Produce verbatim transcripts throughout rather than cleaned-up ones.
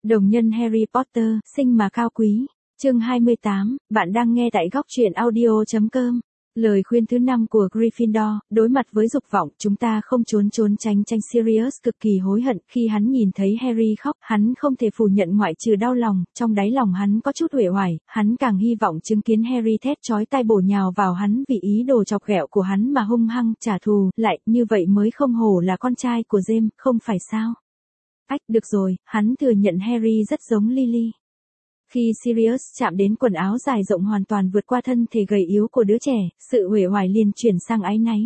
Đồng nhân Harry Potter, sinh mà cao quý. Chương hai mươi tám, bạn đang nghe tại góc truyện audio chấm com. Lời khuyên thứ năm của Gryffindor, đối mặt với dục vọng, chúng ta không trốn trốn tránh tránh. Sirius cực kỳ hối hận khi hắn nhìn thấy Harry khóc, hắn không thể phủ nhận ngoại trừ đau lòng, trong đáy lòng hắn có chút uể oải, hắn càng hy vọng chứng kiến Harry thét chói tai bổ nhào vào hắn vì ý đồ chọc ghẹo của hắn mà hung hăng trả thù, lại như vậy mới không hổ là con trai của James, không phải sao? Ách, được rồi, hắn thừa nhận Harry rất giống Lily. Khi Sirius chạm đến quần áo dài rộng hoàn toàn vượt qua thân thể gầy yếu của đứa trẻ, sự uể oải liền chuyển sang áy náy.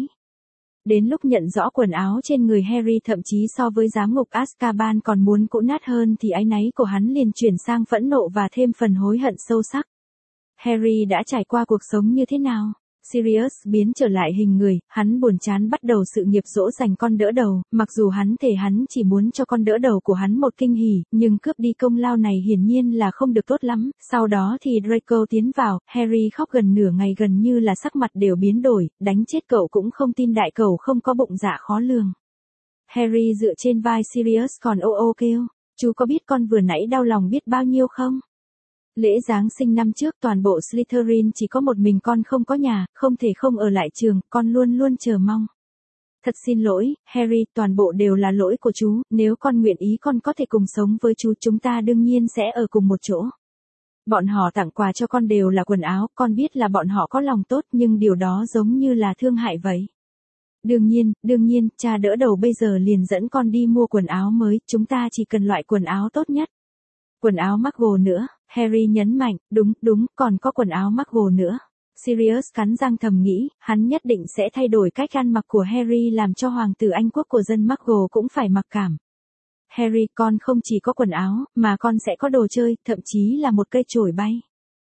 Đến lúc nhận rõ quần áo trên người Harry thậm chí so với giám ngục Azkaban còn muốn cũ nát hơn thì áy náy của hắn liền chuyển sang phẫn nộ và thêm phần hối hận sâu sắc. Harry đã trải qua cuộc sống như thế nào? Sirius biến trở lại hình người, hắn buồn chán bắt đầu sự nghiệp dỗ dành con đỡ đầu, mặc dù hắn thề hắn chỉ muốn cho con đỡ đầu của hắn một kinh hỉ, nhưng cướp đi công lao này hiển nhiên là không được tốt lắm. Sau đó thì Draco tiến vào, Harry khóc gần nửa ngày gần như là sắc mặt đều biến đổi, đánh chết cậu cũng không tin đại cậu không có bụng dạ khó lường. Harry dựa trên vai Sirius còn ô ô kêu, chú có biết con vừa nãy đau lòng biết bao nhiêu không? Lễ Giáng sinh năm trước toàn bộ Slytherin chỉ có một mình con không có nhà, không thể không ở lại trường, con luôn luôn chờ mong. Thật xin lỗi, Harry, toàn bộ đều là lỗi của chú, nếu con nguyện ý con có thể cùng sống với chú, chúng ta đương nhiên sẽ ở cùng một chỗ. Bọn họ tặng quà cho con đều là quần áo, con biết là bọn họ có lòng tốt nhưng điều đó giống như là thương hại vậy. Đương nhiên, đương nhiên, cha đỡ đầu bây giờ liền dẫn con đi mua quần áo mới, chúng ta chỉ cần loại quần áo tốt nhất. Quần áo Muggle nữa, Harry nhấn mạnh, đúng, đúng, còn có quần áo Muggle nữa. Sirius cắn răng thầm nghĩ, hắn nhất định sẽ thay đổi cách ăn mặc của Harry làm cho hoàng tử Anh quốc của dân Muggle cũng phải mặc cảm. Harry, con không chỉ có quần áo, mà con sẽ có đồ chơi, thậm chí là một cây chổi bay.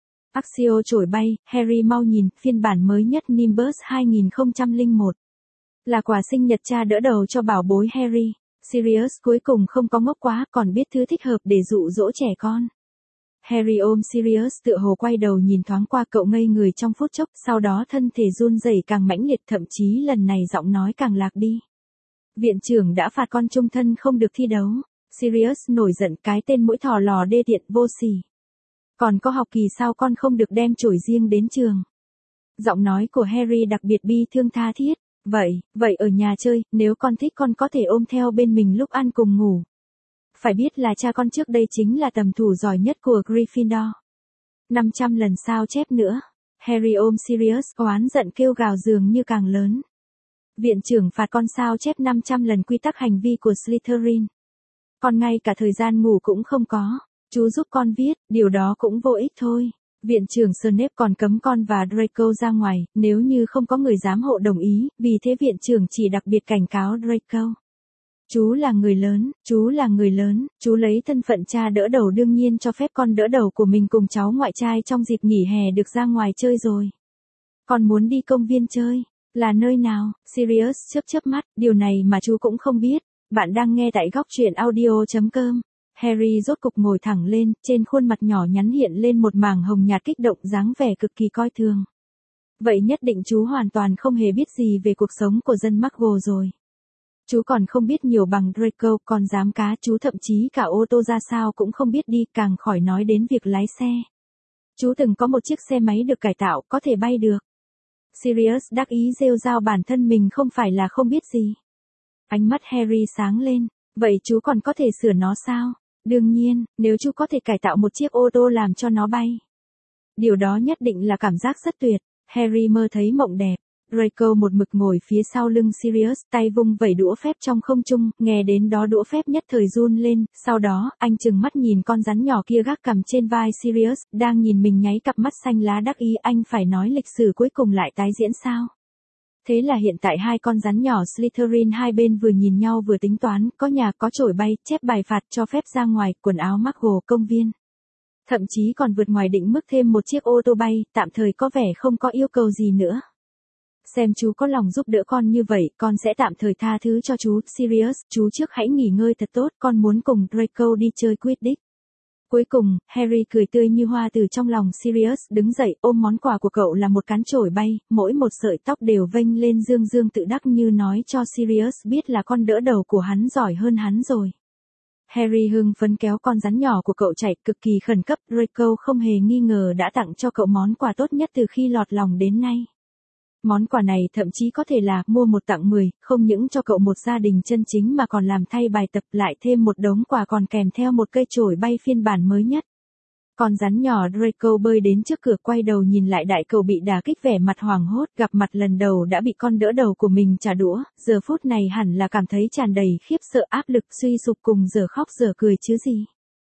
Accio chổi bay, Harry mau nhìn, phiên bản mới nhất Nimbus hai không không một. Là quà sinh nhật cha đỡ đầu cho bảo bối Harry. Sirius cuối cùng không có ngốc quá, còn biết thứ thích hợp để dụ dỗ trẻ con. Harry ôm Sirius tựa hồ quay đầu nhìn thoáng qua cậu ngây người trong phút chốc, sau đó thân thể run rẩy càng mãnh liệt, thậm chí lần này giọng nói càng lạc đi. Viện trưởng đã phạt con chung thân không được thi đấu. Sirius nổi giận, cái tên mũi thò lò đê tiện vô sỉ. Còn có học kỳ sao con không được đem chổi riêng đến trường. Giọng nói của Harry đặc biệt bi thương tha thiết. Vậy, vậy ở nhà chơi, nếu con thích con có thể ôm theo bên mình lúc ăn cùng ngủ. Phải biết là cha con trước đây chính là tầm thủ giỏi nhất của Gryffindor. năm trăm lần sao chép nữa. Harry ôm Sirius oán giận kêu gào dường như càng lớn. Viện trưởng phạt con sao chép năm trăm lần quy tắc hành vi của Slytherin. Con ngay cả thời gian ngủ cũng không có. Chú giúp con viết, điều đó cũng vô ích thôi. Viện trưởng Snape còn cấm con và Draco ra ngoài, nếu như không có người giám hộ đồng ý, vì thế viện trưởng chỉ đặc biệt cảnh cáo Draco. Chú là người lớn, chú là người lớn, chú lấy thân phận cha đỡ đầu đương nhiên cho phép con đỡ đầu của mình cùng cháu ngoại trai trong dịp nghỉ hè được ra ngoài chơi rồi. Con muốn đi công viên chơi, là nơi nào? Sirius chớp chớp mắt, điều này mà chú cũng không biết. Bạn đang nghe tại góc truyện audio chấm com. Harry rốt cục ngồi thẳng lên, trên khuôn mặt nhỏ nhắn hiện lên một mảng hồng nhạt kích động, dáng vẻ cực kỳ coi thường. Vậy nhất định chú hoàn toàn không hề biết gì về cuộc sống của dân Muggle rồi. Chú còn không biết nhiều bằng Draco, còn dám cá, chú thậm chí cả ô tô ra sao cũng không biết đi, càng khỏi nói đến việc lái xe. Chú từng có một chiếc xe máy được cải tạo, có thể bay được. Sirius đắc ý rêu rao bản thân mình không phải là không biết gì. Ánh mắt Harry sáng lên, vậy chú còn có thể sửa nó sao? Đương nhiên, nếu chú có thể cải tạo một chiếc ô tô làm cho nó bay. Điều đó nhất định là cảm giác rất tuyệt. Harry mơ thấy mộng đẹp. Draco một mực ngồi phía sau lưng Sirius, tay vung vẩy đũa phép trong không trung, nghe đến đó đũa phép nhất thời run lên, sau đó, anh trừng mắt nhìn con rắn nhỏ kia gác cằm trên vai Sirius, đang nhìn mình nháy cặp mắt xanh lá đắc ý, anh phải nói lịch sử cuối cùng lại tái diễn sao? Thế là hiện tại hai con rắn nhỏ Slytherin hai bên vừa nhìn nhau vừa tính toán, có nhà, có chổi bay, chép bài phạt, cho phép ra ngoài, quần áo Muggle, công viên. Thậm chí còn vượt ngoài định mức thêm một chiếc ô tô bay, tạm thời có vẻ không có yêu cầu gì nữa. Xem chú có lòng giúp đỡ con như vậy, con sẽ tạm thời tha thứ cho chú. Sirius, chú trước hãy nghỉ ngơi thật tốt, con muốn cùng Draco đi chơi Quidditch. Cuối cùng, Harry cười tươi như hoa từ trong lòng Sirius, đứng dậy, ôm món quà của cậu là một cán chổi bay, mỗi một sợi tóc đều vênh lên dương dương tự đắc như nói cho Sirius biết là con đỡ đầu của hắn giỏi hơn hắn rồi. Harry hưng phấn kéo con rắn nhỏ của cậu chạy cực kỳ khẩn cấp, Draco không hề nghi ngờ đã tặng cho cậu món quà tốt nhất từ khi lọt lòng đến nay. Món quà này thậm chí có thể là mua một tặng mười, không những cho cậu một gia đình chân chính mà còn làm thay bài tập, lại thêm một đống quà còn kèm theo một cây chổi bay phiên bản mới nhất. Con rắn nhỏ Draco bơi đến trước cửa, quay đầu nhìn lại đại cầu bị đả kích, vẻ mặt hoảng hốt, gặp mặt lần đầu đã bị con đỡ đầu của mình trả đũa, giờ phút này hẳn là cảm thấy tràn đầy khiếp sợ, áp lực, suy sụp cùng giờ khóc giờ cười chứ gì.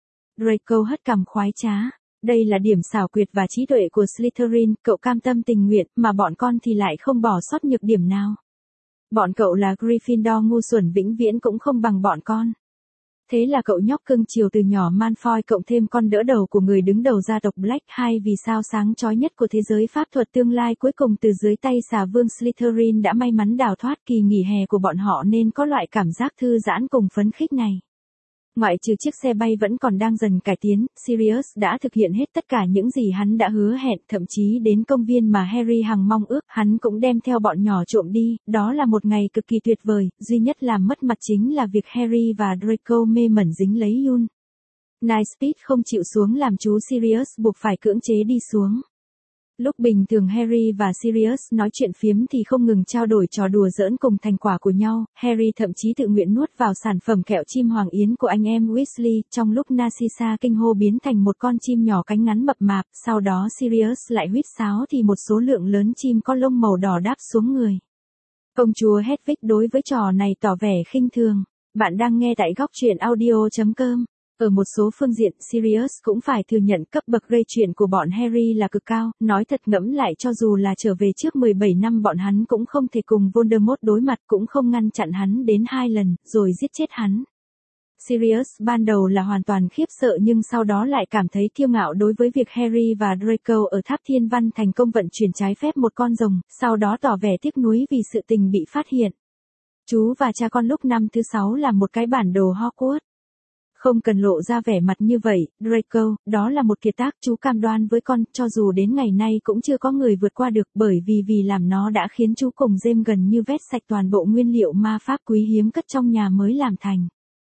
Draco hất cằm khoái trá. Đây là điểm xảo quyệt và trí tuệ của Slytherin, cậu cam tâm tình nguyện, mà bọn con thì lại không bỏ sót nhược điểm nào. Bọn cậu là Gryffindor ngu xuẩn vĩnh viễn cũng không bằng bọn con. Thế là cậu nhóc cưng chiều từ nhỏ Malfoy cộng thêm con đỡ đầu của người đứng đầu gia tộc Black, hai vì sao sáng chói nhất của thế giới pháp thuật tương lai cuối cùng từ dưới tay xà vương Slytherin đã may mắn đào thoát. Kỳ nghỉ hè của bọn họ nên có loại cảm giác thư giãn cùng phấn khích này. Ngoại trừ chiếc xe bay vẫn còn đang dần cải tiến, Sirius đã thực hiện hết tất cả những gì hắn đã hứa hẹn, thậm chí đến công viên mà Harry hằng mong ước, hắn cũng đem theo bọn nhỏ trộm đi, đó là một ngày cực kỳ tuyệt vời, duy nhất làm mất mặt chính là việc Harry và Draco mê mẩn dính lấy Yun. Nightspeed không chịu xuống làm chú Sirius buộc phải cưỡng chế đi xuống. Lúc bình thường Harry và Sirius nói chuyện phiếm thì không ngừng trao đổi trò đùa giỡn cùng thành quả của nhau, Harry thậm chí tự nguyện nuốt vào sản phẩm kẹo chim hoàng yến của anh em Weasley, trong lúc Narcissa kinh hô biến thành một con chim nhỏ cánh ngắn mập mạp, sau đó Sirius lại huýt sáo thì một số lượng lớn chim có lông màu đỏ đáp xuống người. Công chúa Hedwig đối với trò này tỏ vẻ khinh thường. Bạn đang nghe tại góc truyện audio chấm com. Ở một số phương diện, Sirius cũng phải thừa nhận cấp bậc gây chuyện của bọn Harry là cực cao, nói thật ngẫm lại cho dù là trở về trước mười bảy năm bọn hắn cũng không thể cùng Voldemort đối mặt, cũng không ngăn chặn hắn đến hai lần, rồi giết chết hắn. Sirius ban đầu là hoàn toàn khiếp sợ nhưng sau đó lại cảm thấy kiêu ngạo đối với việc Harry và Draco ở Tháp Thiên Văn thành công vận chuyển trái phép một con rồng, sau đó tỏ vẻ tiếc nuối vì sự tình bị phát hiện. Chú và cha con lúc năm thứ sáu làm một cái bản đồ Hogwarts. Không cần lộ ra vẻ mặt như vậy, Draco, đó là một kiệt tác, chú cam đoan với con, cho dù đến ngày nay cũng chưa có người vượt qua được, bởi vì vì làm nó đã khiến chú cùng James gần như vét sạch toàn bộ nguyên liệu ma pháp quý hiếm cất trong nhà mới làm thành.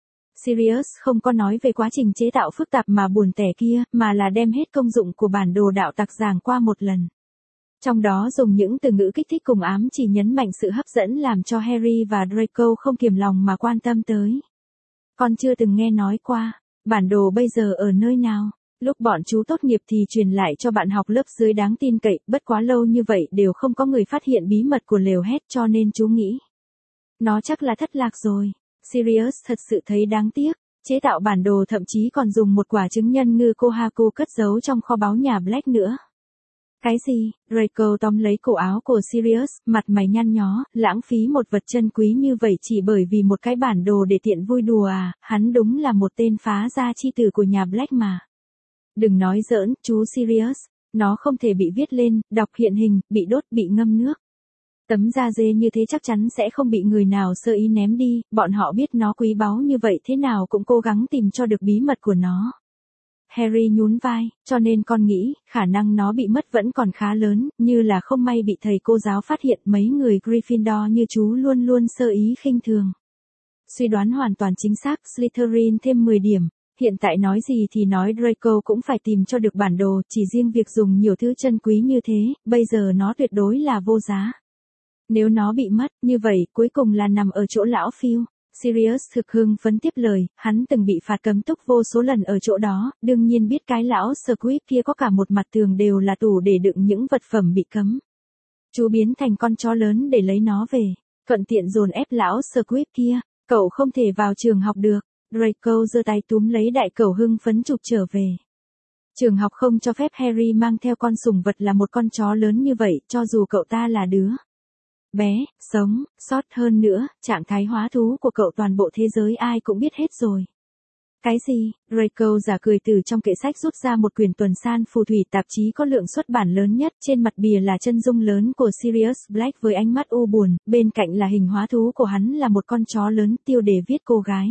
Sirius không có nói về quá trình chế tạo phức tạp mà buồn tẻ kia, mà là đem hết công dụng của bản đồ đạo tặc giảng qua một lần. Trong đó dùng những từ ngữ kích thích cùng ám chỉ nhấn mạnh sự hấp dẫn làm cho Harry và Draco không kiềm lòng mà quan tâm tới. Con chưa từng nghe nói qua, bản đồ bây giờ ở nơi nào? Lúc bọn chú tốt nghiệp thì truyền lại cho bạn học lớp dưới đáng tin cậy, bất quá lâu như vậy đều không có người phát hiện bí mật của lều hét cho nên chú nghĩ. Nó chắc là thất lạc rồi. Sirius thật sự thấy đáng tiếc, chế tạo bản đồ thậm chí còn dùng một quả trứng nhân ngư Kohaku cất giấu trong kho báu nhà Black nữa. Cái gì? Draco tóm lấy cổ áo của Sirius, mặt mày nhăn nhó, lãng phí một vật chân quý như vậy chỉ bởi vì một cái bản đồ để tiện vui đùa à, hắn đúng là một tên phá gia chi tử của nhà Black mà. Đừng nói giỡn, chú Sirius, nó không thể bị viết lên, đọc hiện hình, bị đốt, bị ngâm nước. Tấm da dê như thế chắc chắn sẽ không bị người nào sơ ý ném đi, bọn họ biết nó quý báu như vậy thế nào cũng cố gắng tìm cho được bí mật của nó. Harry nhún vai, cho nên con nghĩ, khả năng nó bị mất vẫn còn khá lớn, như là không may bị thầy cô giáo phát hiện, mấy người Gryffindor như chú luôn luôn sơ ý khinh thường. Suy đoán hoàn toàn chính xác, Slytherin thêm mười điểm, hiện tại nói gì thì nói Draco cũng phải tìm cho được bản đồ, chỉ riêng việc dùng nhiều thứ chân quý như thế, bây giờ nó tuyệt đối là vô giá. Nếu nó bị mất, như vậy, cuối cùng là nằm ở chỗ lão Phil. Sirius thực hưng phấn tiếp lời, hắn từng bị phạt cấm túc vô số lần ở chỗ đó, đương nhiên biết cái lão Squib kia có cả một mặt tường đều là tủ để đựng những vật phẩm bị cấm. Chú biến thành con chó lớn để lấy nó về, thuận tiện dồn ép lão Squib kia, cậu không thể vào trường học được. Draco giơ tay túm lấy đại cẩu hưng phấn chụp trở về. Trường học không cho phép Harry mang theo con sủng vật là một con chó lớn như vậy, cho dù cậu ta là đứa bé, sống, sót hơn nữa, trạng thái hóa thú của cậu toàn bộ thế giới ai cũng biết hết rồi. Cái gì? Draco giả cười từ trong kệ sách rút ra một quyển tuần san phù thủy tạp chí có lượng xuất bản lớn nhất, trên mặt bìa là chân dung lớn của Sirius Black với ánh mắt u buồn, bên cạnh là hình hóa thú của hắn là một con chó lớn, tiêu đề viết cô gái.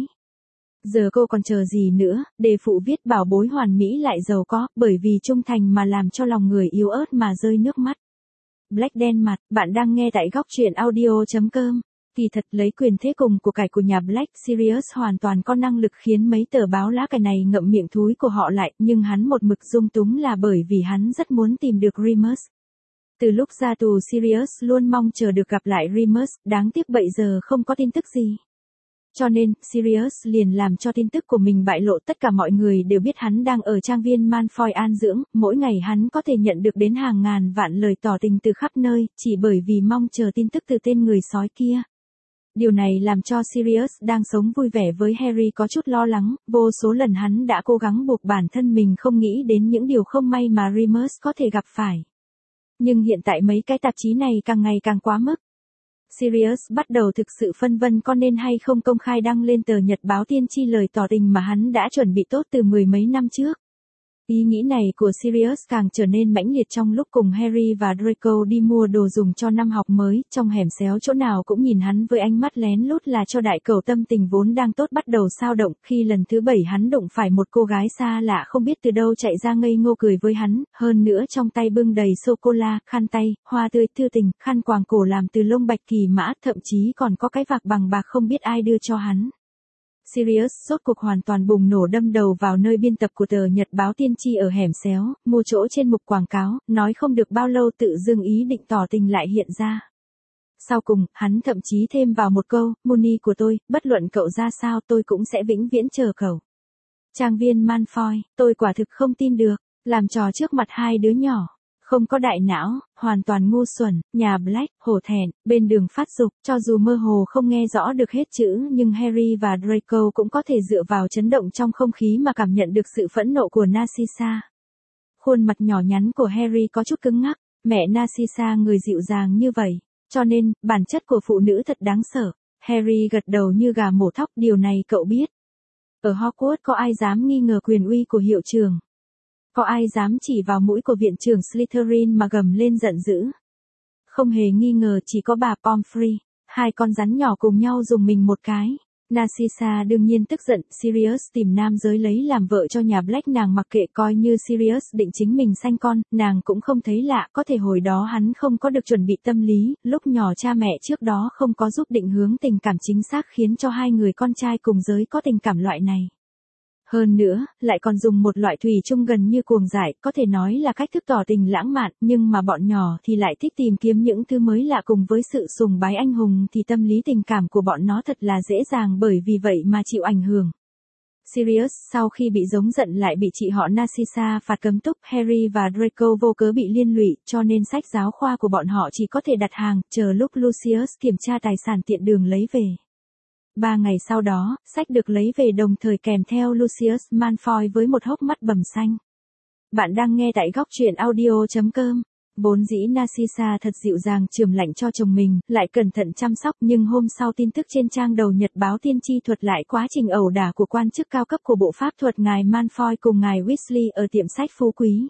Giờ cô còn chờ gì nữa, đề phụ viết bảo bối hoàn mỹ lại giàu có, bởi vì trung thành mà làm cho lòng người yếu ớt mà rơi nước mắt. Black đen mặt, bạn đang nghe tại góc truyện audio chấm com. Kỳ thật lấy quyền thế cùng của cải của nhà Black, Sirius hoàn toàn có năng lực khiến mấy tờ báo lá cải này ngậm miệng thúi của họ lại, nhưng hắn một mực dung túng là bởi vì hắn rất muốn tìm được Remus. Từ lúc ra tù Sirius luôn mong chờ được gặp lại Remus, đáng tiếc bây giờ không có tin tức gì. Cho nên, Sirius liền làm cho tin tức của mình bại lộ, tất cả mọi người đều biết hắn đang ở trang viên Malfoy an dưỡng, mỗi ngày hắn có thể nhận được đến hàng ngàn vạn lời tỏ tình từ khắp nơi, chỉ bởi vì mong chờ tin tức từ tên người sói kia. Điều này làm cho Sirius đang sống vui vẻ với Harry có chút lo lắng, vô số lần hắn đã cố gắng buộc bản thân mình không nghĩ đến những điều không may mà Remus có thể gặp phải. Nhưng hiện tại mấy cái tạp chí này càng ngày càng quá mức. Sirius bắt đầu thực sự phân vân có nên hay không công khai đăng lên tờ nhật báo tiên tri lời tỏ tình mà hắn đã chuẩn bị tốt từ mười mấy năm trước. Ý nghĩ này của Sirius càng trở nên mãnh liệt trong lúc cùng Harry và Draco đi mua đồ dùng cho năm học mới, trong hẻm xéo chỗ nào cũng nhìn hắn với ánh mắt lén lút là cho đại cầu tâm tình vốn đang tốt bắt đầu xao động, khi lần thứ bảy hắn đụng phải một cô gái xa lạ không biết từ đâu chạy ra ngây ngô cười với hắn, hơn nữa trong tay bưng đầy sô-cô-la, khăn tay, hoa tươi thư tình, khăn quàng cổ làm từ lông bạch kỳ mã, thậm chí còn có cái vạc bằng bạc không biết ai đưa cho hắn. Sirius rốt cuộc hoàn toàn bùng nổ đâm đầu vào nơi biên tập của tờ nhật báo tiên tri ở hẻm xéo, mua chỗ trên mục quảng cáo, nói không được bao lâu tự dưng ý định tỏ tình lại hiện ra. Sau cùng, hắn thậm chí thêm vào một câu, Moony của tôi, bất luận cậu ra sao tôi cũng sẽ vĩnh viễn chờ cậu. Trang viên Malfoy, tôi quả thực không tin được, làm trò trước mặt hai đứa nhỏ. Không có đại não, hoàn toàn ngu xuẩn, nhà Black, hổ thẹn, bên đường phát dục, cho dù mơ hồ không nghe rõ được hết chữ nhưng Harry và Draco cũng có thể dựa vào chấn động trong không khí mà cảm nhận được sự phẫn nộ của Narcissa. Khuôn mặt nhỏ nhắn của Harry có chút cứng ngắc, mẹ Narcissa người dịu dàng như vậy, cho nên, bản chất của phụ nữ thật đáng sợ. Harry gật đầu như gà mổ thóc, điều này cậu biết. Ở Hogwarts có ai dám nghi ngờ quyền uy của hiệu trưởng? Có ai dám chỉ vào mũi của viện trưởng Slytherin mà gầm lên giận dữ? Không hề nghi ngờ chỉ có bà Pomfrey, hai con rắn nhỏ cùng nhau dùng mình một cái. Narcissa đương nhiên tức giận, Sirius tìm nam giới lấy làm vợ cho nhà Black, nàng mặc kệ, coi như Sirius định chính mình sanh con, nàng cũng không thấy lạ, có thể hồi đó hắn không có được chuẩn bị tâm lý, lúc nhỏ cha mẹ trước đó không có giúp định hướng tình cảm chính xác khiến cho hai người con trai cùng giới có tình cảm loại này. Hơn nữa, lại còn dùng một loại thủy chung gần như cuồng dại, có thể nói là cách thức tỏ tình lãng mạn, nhưng mà bọn nhỏ thì lại thích tìm kiếm những thứ mới lạ, cùng với sự sùng bái anh hùng thì tâm lý tình cảm của bọn nó thật là dễ dàng bởi vì vậy mà chịu ảnh hưởng. Sirius sau khi bị giống giận lại bị chị họ Narcissa phạt cấm túc, Harry và Draco vô cớ bị liên lụy, cho nên sách giáo khoa của bọn họ chỉ có thể đặt hàng, chờ lúc Lucius kiểm tra tài sản tiện đường lấy về. Ba ngày sau đó, sách được lấy về đồng thời kèm theo Lucius Malfoy với một hốc mắt bầm xanh. Bạn đang nghe tại góc truyện audio chấm com. Vốn dĩ Narcissa thật dịu dàng chườm lạnh cho chồng mình, lại cẩn thận chăm sóc, nhưng hôm sau tin tức trên trang đầu nhật báo tiên tri thuật lại quá trình ẩu đả của quan chức cao cấp của bộ pháp thuật ngài Malfoy cùng ngài Weasley ở tiệm sách phú quý.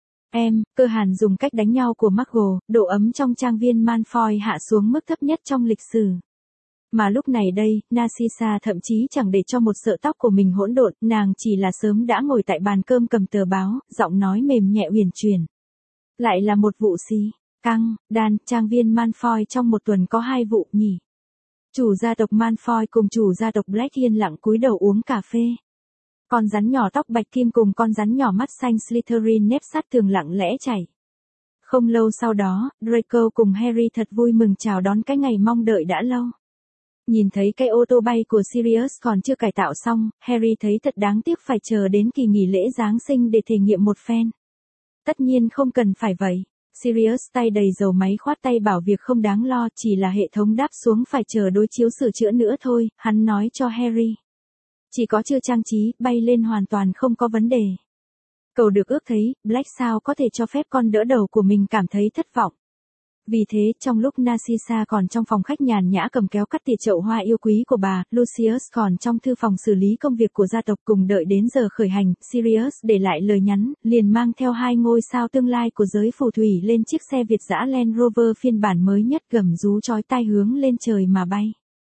Em, cơ hàn dùng cách đánh nhau của Muggle, độ ấm trong trang viên Malfoy hạ xuống mức thấp nhất trong lịch sử. Mà lúc này đây, Narcissa thậm chí chẳng để cho một sợi tóc của mình hỗn độn, nàng chỉ là sớm đã ngồi tại bàn cơm cầm tờ báo, giọng nói mềm nhẹ uyển chuyển. Lại là một vụ xí, căng, đan, trang viên Malfoy trong một tuần có hai vụ nhỉ. Chủ gia tộc Malfoy cùng chủ gia tộc Black yên lặng cúi đầu uống cà phê. Con rắn nhỏ tóc bạch kim cùng con rắn nhỏ mắt xanh Slytherin nếp sát thường lặng lẽ chảy. Không lâu sau đó, Draco cùng Harry thật vui mừng chào đón cái ngày mong đợi đã lâu. Nhìn thấy cái ô tô bay của Sirius còn chưa cải tạo xong, Harry thấy thật đáng tiếc phải chờ đến kỳ nghỉ lễ Giáng sinh để thể nghiệm một phen. Tất nhiên không cần phải vậy. Sirius tay đầy dầu máy khoát tay bảo việc không đáng lo, chỉ là hệ thống đáp xuống phải chờ đối chiếu sửa chữa nữa thôi, hắn nói cho Harry. Chỉ có chưa trang trí, bay lên hoàn toàn không có vấn đề. Cậu được ước thấy, Black sao có thể cho phép con đỡ đầu của mình cảm thấy thất vọng. Vì thế, trong lúc Narcissa còn trong phòng khách nhàn nhã cầm kéo cắt tỉa chậu hoa yêu quý của bà, Lucius còn trong thư phòng xử lý công việc của gia tộc, cùng đợi đến giờ khởi hành, Sirius để lại lời nhắn, liền mang theo hai ngôi sao tương lai của giới phù thủy lên chiếc xe Việt dã Land Rover phiên bản mới nhất, gầm rú chói tai hướng lên trời mà bay.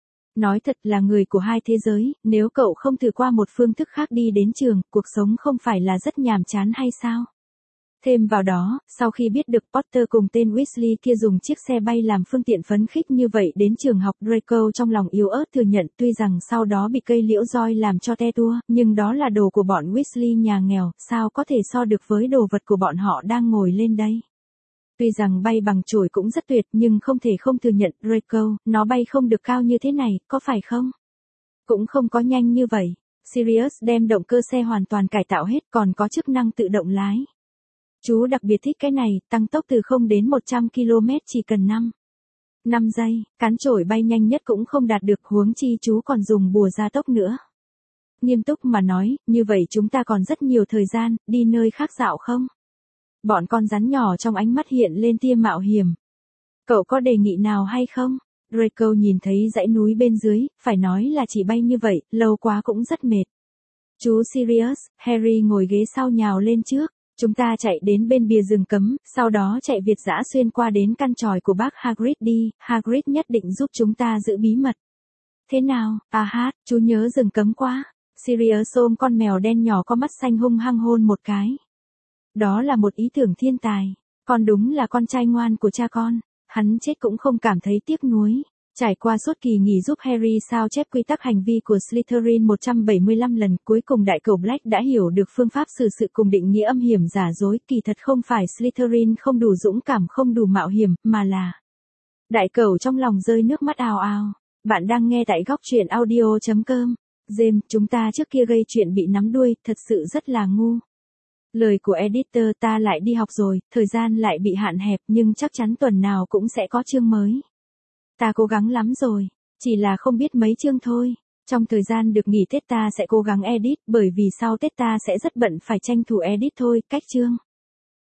Nói thật là người của hai thế giới, nếu cậu không thử qua một phương thức khác đi đến trường, cuộc sống không phải là rất nhàm chán hay sao? Thêm vào đó, sau khi biết được Potter cùng tên Weasley kia dùng chiếc xe bay làm phương tiện phấn khích như vậy đến trường học, Draco trong lòng yếu ớt thừa nhận tuy rằng sau đó bị cây liễu roi làm cho te tua, nhưng đó là đồ của bọn Weasley nhà nghèo, sao có thể so được với đồ vật của bọn họ đang ngồi lên đây. Tuy rằng bay bằng chổi cũng rất tuyệt nhưng không thể không thừa nhận Draco, nó bay không được cao như thế này, có phải không? Cũng không có nhanh như vậy. Sirius đem động cơ xe hoàn toàn cải tạo hết còn có chức năng tự động lái. Chú đặc biệt thích cái này, tăng tốc từ không đến một trăm ki lô mét chỉ cần năm. năm giây, cán chổi bay nhanh nhất cũng không đạt được huống chi chú còn dùng bùa gia tốc nữa. Nghiêm túc mà nói, như vậy chúng ta còn rất nhiều thời gian, đi nơi khác dạo không? Bọn con rắn nhỏ trong ánh mắt hiện lên tia mạo hiểm. Cậu có đề nghị nào hay không? Draco nhìn thấy dãy núi bên dưới, phải nói là chỉ bay như vậy, lâu quá cũng rất mệt. Chú Sirius, Harry ngồi ghế sau nhào lên trước. Chúng ta chạy đến bên bìa rừng cấm, sau đó chạy việt dã xuyên qua đến căn tròi của bác Hagrid đi, Hagrid nhất định giúp chúng ta giữ bí mật. Thế nào, à hát, chú nhớ rừng cấm quá. Sirius ôm con mèo đen nhỏ có mắt xanh hung hăng hôn một cái. Đó là một ý tưởng thiên tài, con đúng là con trai ngoan của cha con, hắn chết cũng không cảm thấy tiếc nuối. Trải qua suốt kỳ nghỉ giúp Harry sao chép quy tắc hành vi của Slytherin một trăm bảy mươi lăm lần, cuối cùng đại cẩu Black đã hiểu được phương pháp xử sự cùng định nghĩa âm hiểm giả dối, kỳ thật không phải Slytherin không đủ dũng cảm không đủ mạo hiểm, mà là... Đại cẩu trong lòng rơi nước mắt ào ào. Bạn đang nghe tại góc truyện audio chấm com. James, chúng ta trước kia gây chuyện bị nắm đuôi, thật sự rất là ngu. Lời của editor, ta lại đi học rồi, thời gian lại bị hạn hẹp nhưng chắc chắn tuần nào cũng sẽ có chương mới. Ta cố gắng lắm rồi, chỉ là không biết mấy chương thôi. Trong thời gian được nghỉ Tết ta sẽ cố gắng edit, bởi vì sau Tết ta sẽ rất bận phải tranh thủ edit thôi, cách chương.